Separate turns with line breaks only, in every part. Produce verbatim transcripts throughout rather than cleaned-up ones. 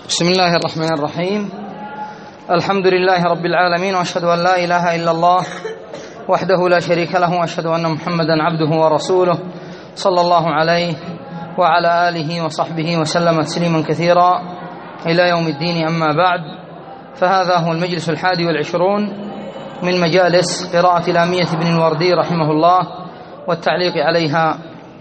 بسم الله الرحمن الرحيم. الحمد لله رب العالمين، وأشهد أن لا إله إلا الله وحده لا شريك له، وأشهد أن محمدا عبده ورسوله صلى الله عليه وعلى آله وصحبه وسلم تسليما كثيرا إلى يوم الدين. أما بعد، فهذا هو المجلس الحادي والعشرون من مجالس قراءة لامية بن الوردي رحمه الله والتعليق عليها.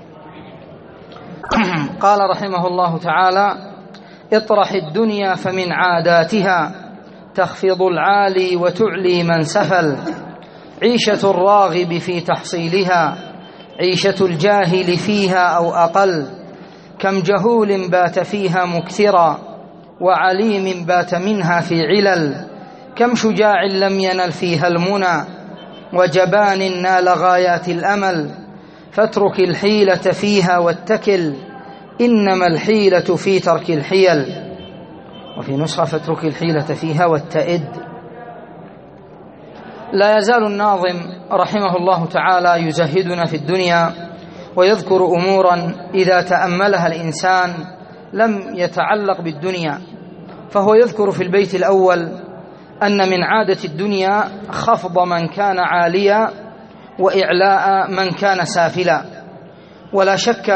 قال رحمه الله تعالى: اطرح الدنيا فمن عاداتها تخفض العالي وتعلي من سفل، عيشة الراغب في تحصيلها عيشة الجاهل فيها أو أقل، كم جهول بات فيها مكثرا وعليم بات منها في علل، كم شجاع لم ينل فيها المنى وجبان نال غايات الأمل، فاترك الحيلة فيها واتكل إنما الحيلة في ترك الحيل، وفي نسخة فاترك الحيلة فيها والتئد. لا يزال الناظم رحمه الله تعالى يزهدنا في الدنيا ويذكر أمورا إذا تأملها الإنسان لم يتعلق بالدنيا، فهو يذكر في البيت الأول أن من عادة الدنيا خفض من كان عاليا وإعلاء من كان سافلا، ولا شك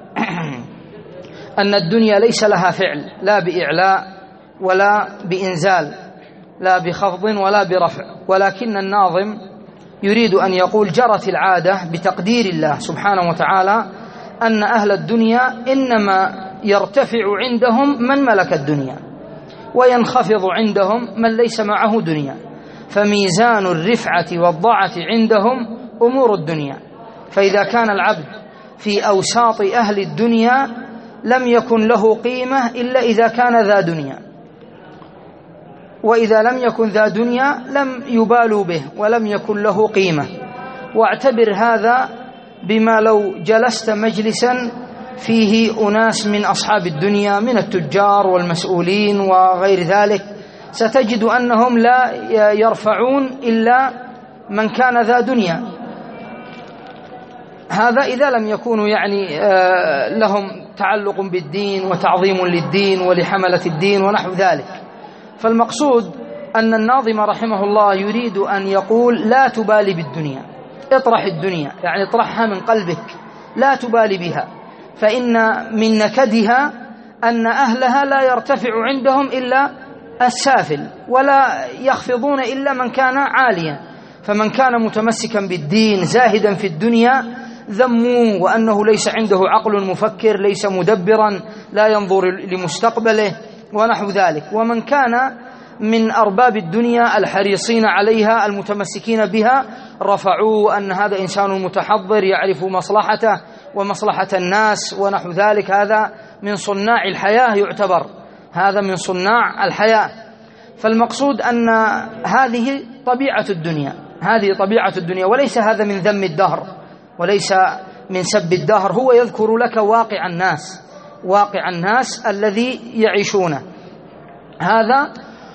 أن الدنيا ليس لها فعل، لا بإعلاء ولا بإنزال، لا بخفض ولا برفع، ولكن الناظم يريد أن يقول جرت العادة بتقدير الله سبحانه وتعالى أن أهل الدنيا إنما يرتفع عندهم من ملك الدنيا وينخفض عندهم من ليس معه دنيا، فميزان الرفعة والضعة عندهم أمور الدنيا، فإذا كان العبد في أوساط أهل الدنيا لم يكن له قيمة إلا إذا كان ذا دنيا، وإذا لم يكن ذا دنيا لم يبالوا به ولم يكن له قيمة. واعتبر هذا بما لو جلست مجلسا فيه أناس من أصحاب الدنيا من التجار والمسؤولين وغير ذلك، ستجد أنهم لا يرفعون إلا من كان ذا دنيا، هذا إذا لم يكونوا يعني لهم تعلق بالدين وتعظيم للدين ولحملة الدين ونحو ذلك. فالمقصود أن الناظم رحمه الله يريد أن يقول لا تبالي بالدنيا، اطرح الدنيا، يعني اطرحها من قلبك، لا تبالي بها، فإن من نكدها أن أهلها لا يرتفع عندهم إلا السافل ولا يخفضون إلا من كان عاليا، فمن كان متمسكا بالدين زاهدا في الدنيا ذموه وأنه ليس عنده عقل مفكر، ليس مدبرا، لا ينظر لمستقبله ونحو ذلك. ومن كان من أرباب الدنيا الحريصين عليها المتمسكين بها رفعوه أن هذا إنسان متحضر يعرف مصلحته ومصلحة الناس ونحو ذلك، هذا من صناع الحياة، يعتبر هذا من صناع الحياة. فالمقصود أن هذه طبيعة الدنيا، هذه طبيعة الدنيا، وليس هذا من ذم الدهر وليس من سب الدهر، هو يذكر لك واقع الناس، واقع الناس الذي يعيشونه هذا.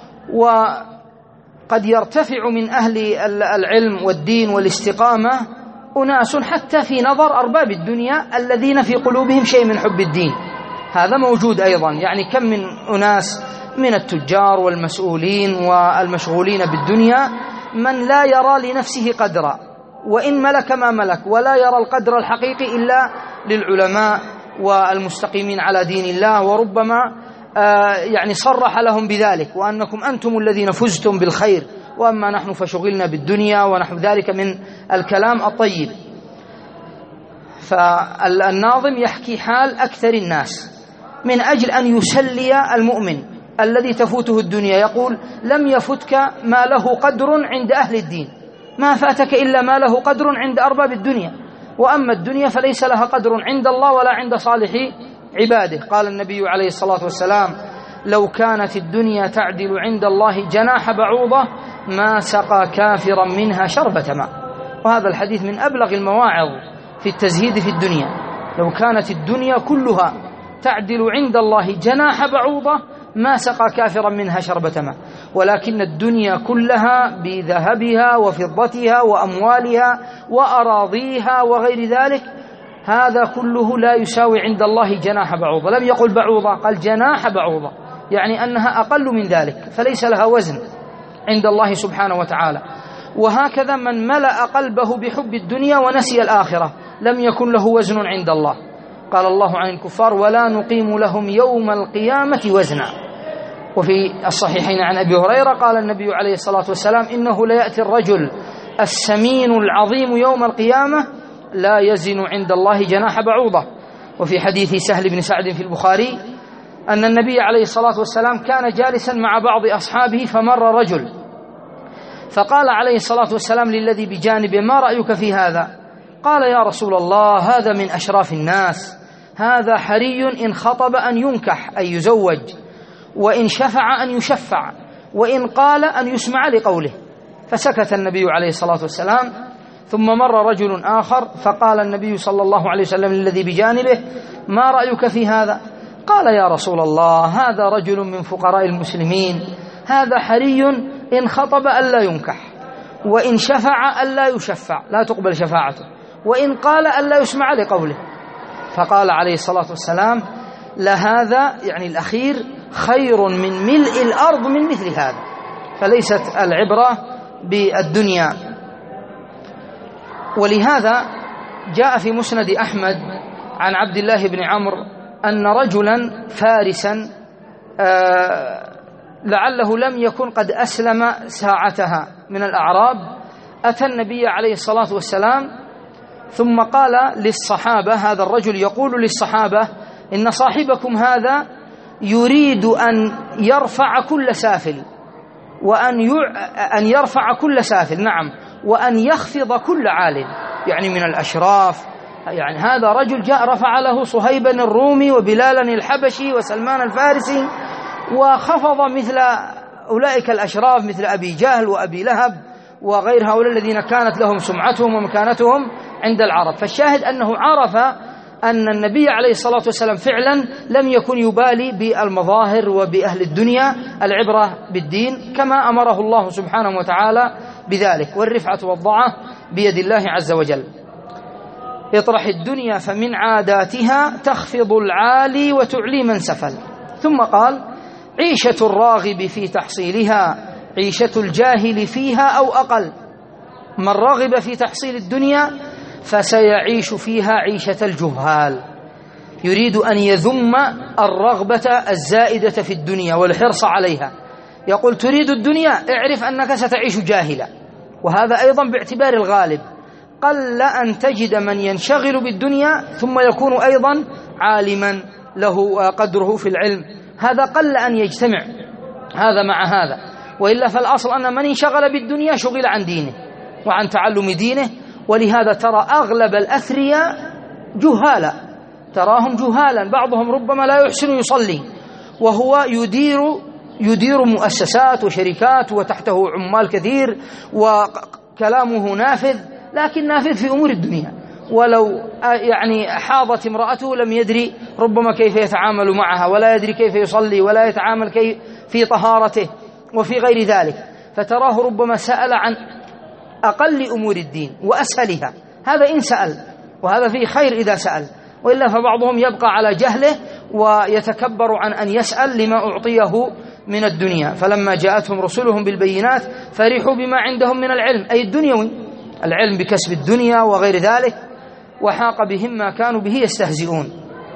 وقد يرتفع من أهل العلم والدين والاستقامة أناس حتى في نظر أرباب الدنيا الذين في قلوبهم شيء من حب الدين، هذا موجود أيضا. يعني كم من أناس من التجار والمسؤولين والمشغولين بالدنيا من لا يرى لنفسه قدرا، وإن ملك ما ملك، ولا يرى القدر الحقيقي إلا للعلماء والمستقيمين على دين الله، وربما آه يعني صرح لهم بذلك وأنكم أنتم الذين فزتم بالخير وأما نحن فشغلنا بالدنيا ونحو ذلك من الكلام الطيب. فالناظم يحكي حال أكثر الناس من أجل أن يسلي المؤمن الذي تفوته الدنيا، يقول لم يفتك ما له قدر عند أهل الدين، ما فاتك إلا ما له قدر عند أرباب الدنيا، وأما الدنيا فليس لها قدر عند الله ولا عند صالح عباده. قال النبي عليه الصلاة والسلام: لو كانت الدنيا تعدل عند الله جناح بعوضة ما سقى كافرا منها شربة ماء، وهذا الحديث من أبلغ المواعظ في التزهيد في الدنيا. لو كانت الدنيا كلها تعدل عند الله جناح بعوضة ما سقى كافرا منها شربة ماء، ولكن الدنيا كلها بذهبها وفضتها وأموالها وأراضيها وغير ذلك هذا كله لا يساوي عند الله جناح بعوضة. لم يقل بعوضة، قال جناح بعوضة، يعني أنها أقل من ذلك، فليس لها وزن عند الله سبحانه وتعالى. وهكذا من ملأ قلبه بحب الدنيا ونسي الآخرة لم يكن له وزن عند الله. قال الله عن الكفار: ولا نقيم لهم يوم القيامة وزنا. وفي الصحيحين عن أبي هريرة قال النبي عليه الصلاة والسلام: إنه ليأتي الرجل السمين العظيم يوم القيامة لا يزن عند الله جناح بعوضة. وفي حديث سهل بن سعد في البخاري أن النبي عليه الصلاة والسلام كان جالسا مع بعض أصحابه فمر رجل، فقال عليه الصلاة والسلام للذي بجانبه: ما رأيك في هذا؟ قال: يا رسول الله، هذا من أشراف الناس، هذا حري إن خطب أن ينكح أي يزوج، وإن شفع أن يشفع، وإن قال أن يسمع لقوله. فسكت النبي عليه الصلاة والسلام. ثم مر رجل آخر فقال النبي صلى الله عليه وسلم للذي بجانبه: ما رأيك في هذا؟ قال: يا رسول الله، هذا رجل من فقراء المسلمين، هذا حري إن خطب ألا ينكح، وإن شفع ألا يشفع لا تقبل شفاعته، وإن قال ألا يسمع لقوله. فقال عليه الصلاة والسلام: لهذا يعني الأخير خير من ملء الأرض من مثل هذا. فليست العبرة بالدنيا. ولهذا جاء في مسند أحمد عن عبد الله بن عمرو أن رجلا فارسا آه لعله لم يكن قد أسلم ساعتها من الأعراب أتى النبي عليه الصلاة والسلام ثم قال للصحابة، هذا الرجل يقول للصحابة: إن صاحبكم هذا يريد أن يرفع كل سافل، وأن أن يرفع كل سافل نعم وأن يخفض كل عال، يعني من الأشراف. يعني هذا رجل جاء رفع له صهيبا الرومي وبلالا الحبشي وسلمان الفارسي، وخفض مثل أولئك الأشراف مثل أبي جهل وأبي لهب وغير هؤلاء الذين كانت لهم سمعتهم ومكانتهم عند العرب. فالشاهد أنه عرف أن النبي عليه الصلاة والسلام فعلا لم يكن يبالي بالمظاهر وبأهل الدنيا، العبرة بالدين كما أمره الله سبحانه وتعالى بذلك. والرفعة والضعة بيد الله عز وجل. اطرح الدنيا فمن عاداتها تخفض العالي وتعلي من سفل. ثم قال: عيشة الراغب في تحصيلها عيشة الجاهل فيها أو أقل. من رغب في تحصيل الدنيا فسيعيش فيها عيشة الجهال. يريد أن يذم الرغبة الزائدة في الدنيا والحرص عليها. يقول: تريد الدنيا، اعرف أنك ستعيش جاهلا. وهذا أيضا باعتبار الغالب. قل أن تجد من ينشغل بالدنيا ثم يكون أيضا عالما له قدره في العلم، هذا قل أن يجتمع هذا مع هذا. وإلا فالأصل أن من انشغل بالدنيا شغل عن دينه وعن تعلم دينه. ولهذا ترى أغلب الأثرياء جهالا، تراهم جهالا، بعضهم ربما لا يحسن يصلي وهو يدير يدير مؤسسات وشركات وتحته عمال كثير وكلامه نافذ، لكن نافذ في أمور الدنيا. ولو يعني حاضت امرأته لم يدري ربما كيف يتعامل معها، ولا يدري كيف يصلي، ولا يتعامل كيف في طهارته وفي غير ذلك. فتراه ربما سأل عن أقل أمور الدين وأسهلها، هذا إن سأل، وهذا فيه خير إذا سأل. وإلا فبعضهم يبقى على جهله ويتكبر عن أن يسأل لما أعطيه من الدنيا. فلما جاءتهم رسلهم بالبينات فرحوا بما عندهم من العلم، أي الدنيوي، العلم بكسب الدنيا وغير ذلك، وحاق بهم ما كانوا به يستهزئون.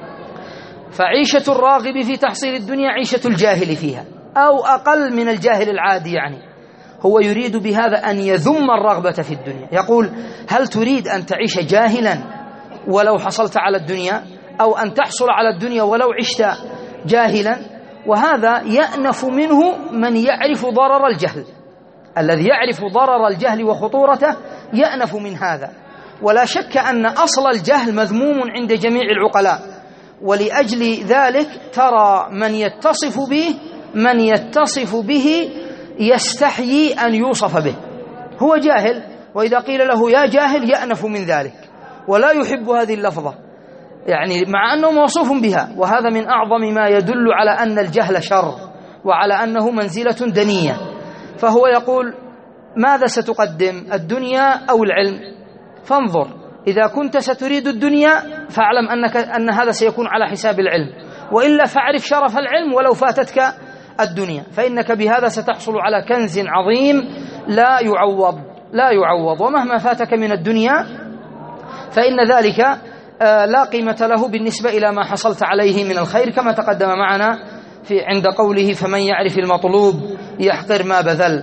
فعيشة الراغب في تحصيل الدنيا عيشة الجاهل فيها أو أقل من الجاهل العادي. يعني هو يريد بهذا أن يذم الرغبة في الدنيا. يقول: هل تريد أن تعيش جاهلا ولو حصلت على الدنيا، أو أن تحصل على الدنيا ولو عشت جاهلا؟ وهذا يأنف منه من يعرف ضرر الجهل. الذي يعرف ضرر الجهل وخطورته يأنف من هذا. ولا شك أن أصل الجهل مذموم عند جميع العقلاء، ولأجل ذلك ترى من يتصف به من يتصف به يستحيي أن يوصف به. هو جاهل، وإذا قيل له يا جاهل يأنف من ذلك ولا يحب هذه اللفظة، يعني مع أنه موصوف بها. وهذا من أعظم ما يدل على أن الجهل شر وعلى أنه منزلة دنية. فهو يقول: ماذا ستقدم، الدنيا أو العلم؟ فانظر، إذا كنت ستريد الدنيا فاعلم أنك أن هذا سيكون على حساب العلم، وإلا فاعرف شرف العلم ولو فاتتك الدنيا، فإنك بهذا ستحصل على كنز عظيم لا يعوض لا يعوض ومهما فاتك من الدنيا فإن ذلك لا قيمة له بالنسبة إلى ما حصلت عليه من الخير، كما تقدم معنا في عند قوله فمن يعرف المطلوب يحقر ما بذل.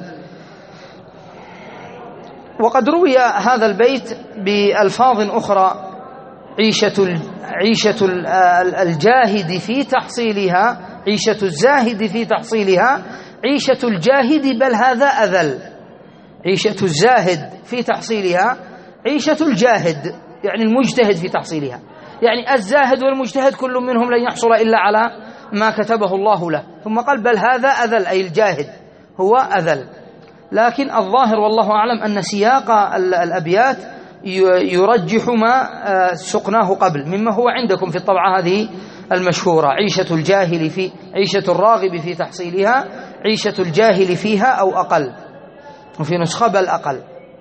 وقد روي هذا البيت بألفاظ أخرى: عيشة عيشة الجاهد في تحصيلها، عيشة الزاهد في تحصيلها عيشة الجاهد بل هذا أذل. عيشة الزاهد في تحصيلها عيشة الجاهد، يعني المجتهد في تحصيلها، يعني الزاهد والمجتهد كل منهم لن يحصل إلا على ما كتبه الله له. ثم قال بل هذا أذل، أي الجاهد هو أذل. لكن الظاهر والله أعلم أن سياق الأبيات يرجح ما سقناه قبل مما هو عندكم في الطبعة هذه المشهورة: عيشة الجاهل في عيشة الراغب في تحصيلها عيشة الجاهل فيها أو أقل، وفي نسخة بل أقل.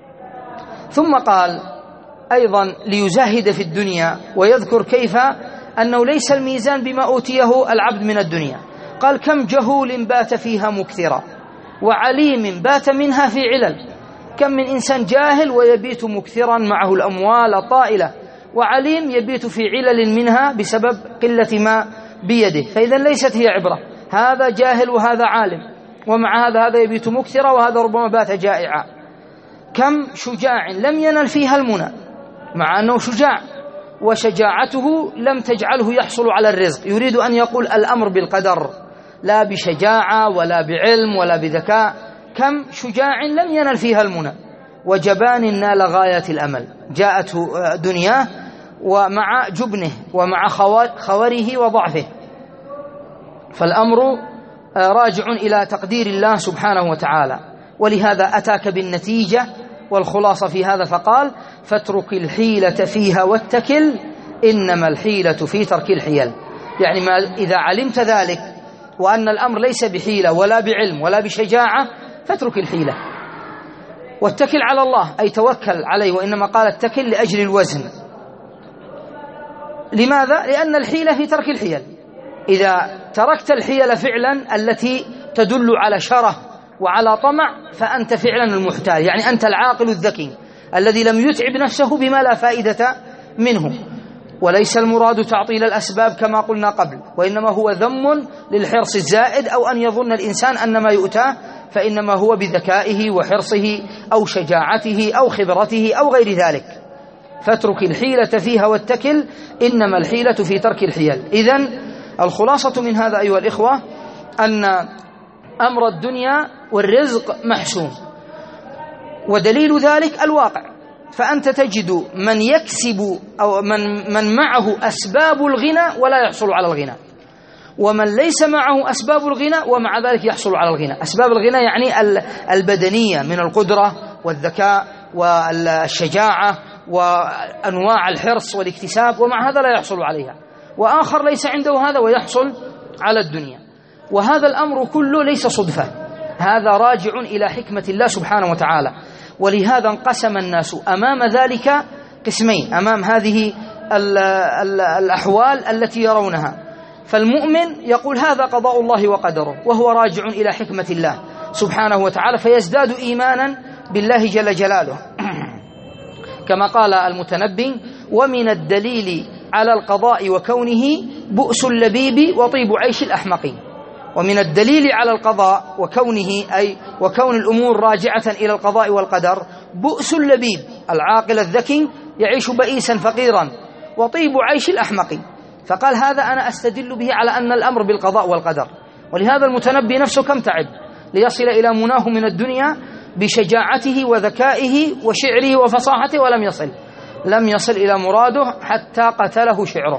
ثم قال أيضا ليزاهد في الدنيا ويذكر كيف أنه ليس الميزان بما أوتيه العبد من الدنيا. قال كم جهول بات فيها مكثرا وعليم بات منها في علل. كم من إنسان جاهل ويبيت مكثرا معه الأموال الطائلة، وعليم يبيت في علل منها بسبب قلة ما بيده. فإذا ليست هي عبرة، هذا جاهل وهذا عالم، ومع هذا هذا يبيت مكثرا وهذا ربما بات جائعا. كم شجاع لم ينل فيها المنى، مع أنه شجاع وشجاعته لم تجعله يحصل على الرزق. يريد أن يقول الأمر بالقدر، لا بشجاعة ولا بعلم ولا بذكاء. كم شجاع لم ينل فيها المنى وجبان نال غاية الأمل. جاءته دنياه ومع جبنه ومع خوره وضعفه. فالأمر راجع إلى تقدير الله سبحانه وتعالى، ولهذا أتاك بالنتيجة والخلاصة في هذا فقال فاترك الحيلة فيها واتكل إنما الحيلة في ترك الحيل. يعني ما إذا علمت ذلك وأن الأمر ليس بحيلة ولا بعلم ولا بشجاعة فاترك الحيلة واتكل على الله، أي توكل عليه. وإنما قال اتكل لأجل الوزن. لماذا؟ لأن الحيلة في ترك الحيل. إذا تركت الحيل فعلا التي تدل على شره وعلى طمع فأنت فعلا المحتال، يعني أنت العاقل الذكي الذي لم يتعب نفسه بما لا فائدة منه. وليس المراد تعطيل الأسباب كما قلنا قبل، وإنما هو ذم للحرص الزائد، أو أن يظن الإنسان أن ما يؤتاه فإنما هو بذكائه وحرصه أو شجاعته أو خبرته أو غير ذلك. فاترك الحيلة فيها واتكل إنما الحيلة في ترك الحيل. إذن الخلاصة من هذا أيها الإخوة أن أمر الدنيا والرزق محسوم، ودليل ذلك الواقع. فأنت تجد من يكسب أو من, من معه أسباب الغنى ولا يحصل على الغنى، ومن ليس معه أسباب الغنى ومع ذلك يحصل على الغنى. أسباب الغنى يعني البدنية من القدرة والذكاء والشجاعة وأنواع الحرص والاكتساب، ومع هذا لا يحصل عليها. وآخر ليس عنده هذا ويحصل على الدنيا. وهذا الأمر كله ليس صدفة، هذا راجع إلى حكمة الله سبحانه وتعالى. ولهذا انقسم الناس أمام ذلك قسمين، أمام هذه ال ال الأحوال التي يرونها. فالمؤمن يقول هذا قضاء الله وقدره، وهو راجع إلى حكمة الله سبحانه وتعالى، فيزداد إيمانا بالله جل جلاله. كما قال المتنبي ومن الدليل على القضاء وكونه بؤس اللبيب وطيب عيش الأحمق. ومن الدليل على القضاء وكونه أي وكون الأمور راجعة إلى القضاء والقدر بؤس اللبيب العاقل الذكي يعيش بئيسا فقيرا، وطيب عيش الأحمق. فقال هذا أنا أستدل به على أن الأمر بالقضاء والقدر. ولهذا المتنبي نفسه كم تعب ليصل إلى مناه من الدنيا بشجاعته وذكائه وشعره وفصاحته، ولم يصل لم يصل إلى مراده حتى قتله شعره.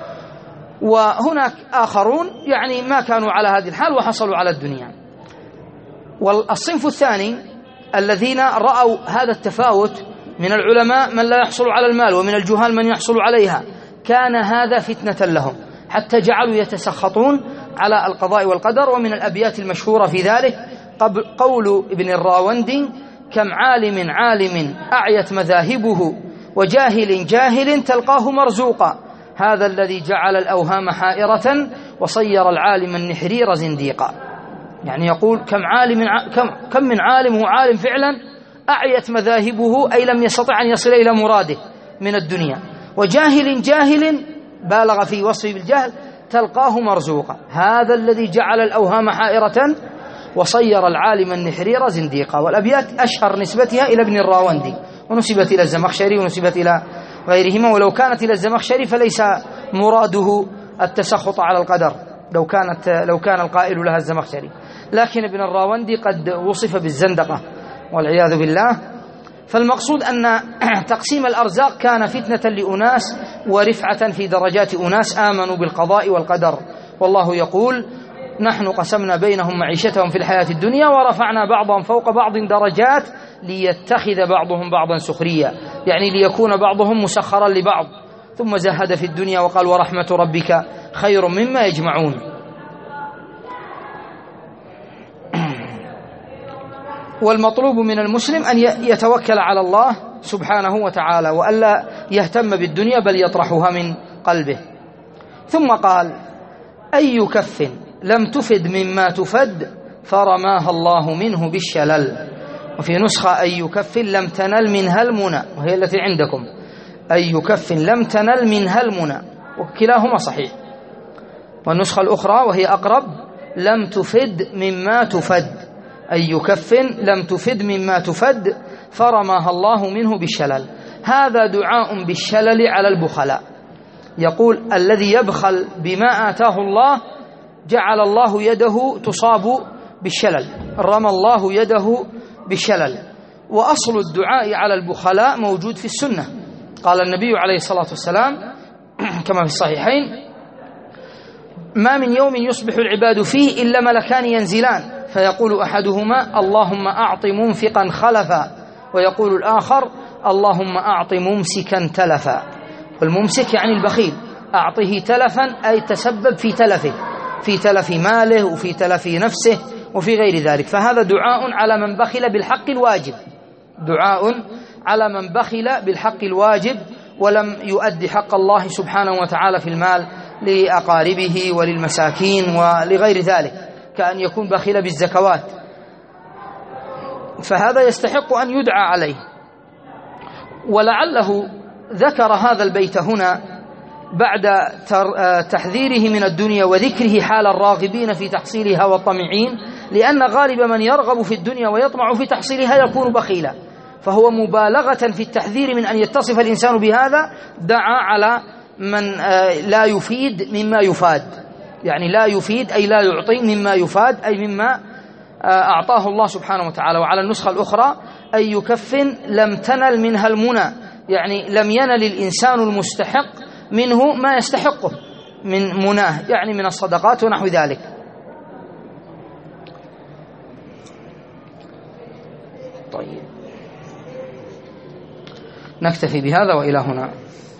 وهناك آخرون يعني ما كانوا على هذه الحال وحصلوا على الدنيا. والصنف الثاني الذين رأوا هذا التفاوت من العلماء من لا يحصل على المال، ومن الجهال من يحصل عليها، كان هذا فتنة لهم حتى جعلوا يتسخطون على القضاء والقدر. ومن الأبيات المشهورة في ذلك قول ابن الراوندي كم عالم عالم أعيت مذاهبه وجاهل جاهل تلقاه مرزوقا، هذا الذي جعل الأوهام حائرة وصير العالم النحرير زنديقا. يعني يقول كم عالم كم كم من عالم هو عالم فعلا أعيت مذاهبه أي لم يستطع أن يصل إلى مراده من الدنيا، وجاهل جاهل بالغ في وصفه بالجهل تلقاه مرزوقا. هذا الذي جعل الأوهام حائرة وصير العالم النحرير زنديقا. والأبيات أشهر نسبتها إلى ابن الراوندي، ونسبت إلى الزمخشري، ونسبت إلى غيرهما. ولو كانت إلى الزمخشري فليس مراده التسخط على القدر لو كانت لو كان القائل لها الزمخشري، لكن ابن الراوندي قد وصف بالزندقة والعياذ بالله. فالمقصود أن تقسيم الأرزاق كان فتنة لأناس ورفعة في درجات أناس آمنوا بالقضاء والقدر. والله يقول نحن قسمنا بينهم معيشتهم في الحياة الدنيا ورفعنا بعضهم فوق بعض درجات ليتخذ بعضهم بعضا سخريا، يعني ليكون بعضهم مسخرا لبعض. ثم زهد في الدنيا وقال ورحمة ربك خير مما يجمعون. والمطلوب من المسلم أن يتوكل على الله سبحانه وتعالى وألا يهتم بالدنيا بل يطرحها من قلبه. ثم قال أي كف لم تفد مما تفد فرماها الله منه بالشلل. وفي نسخة أي كف لم تنل منها المنى، وهي التي عندكم أي كف لم تنل منها المنى، وكلاهما صحيح. والنسخة الأخرى وهي أقرب لم تفد مما تفد، أي كف لم تفد مما تفد فرماها الله منه بالشلل. هذا دعاء بالشلل على البخلاء. يقول الذي يبخل بما آتاه الله جعل الله يده تصاب بالشلل، رمى الله يده بالشلل. وأصل الدعاء على البخلاء موجود في السنة. قال النبي عليه الصلاة والسلام كما في الصحيحين ما من يوم يصبح العباد فيه إلا ملكان ينزلان فيقول أحدهما اللهم أعط منفقا خلفا، ويقول الآخر اللهم أعط ممسكا تلفا. والممسك يعني البخيل، أعطه تلفا أي تسبب في تلفه، في تلف ماله وفي تلف نفسه وفي غير ذلك. فهذا دعاء على من بخل بالحق الواجب، دعاء على من بخل بالحق الواجب ولم يؤدي حق الله سبحانه وتعالى في المال لأقاربه وللمساكين ولغير ذلك، كأن يكون بخيل بالزكوات، فهذا يستحق أن يدعى عليه. ولعله ذكر هذا البيت هنا بعد تحذيره من الدنيا وذكره حال الراغبين في تحصيلها والطمعين، لأن غالب من يرغب في الدنيا ويطمع في تحصيلها يكون بخيلا، فهو مبالغة في التحذير من أن يتصف الإنسان بهذا دعا على من لا يفيد مما يفاد، يعني لا يفيد أي لا يعطي مما يفاد أي مما أعطاه الله سبحانه وتعالى. وعلى النسخة الأخرى أي كف لم تنل منها المنى، يعني لم ينل الإنسان المستحق منه ما يستحقه من مناه، يعني من الصدقات ونحو ذلك. طيب نكتفي بهذا وإلى هنا.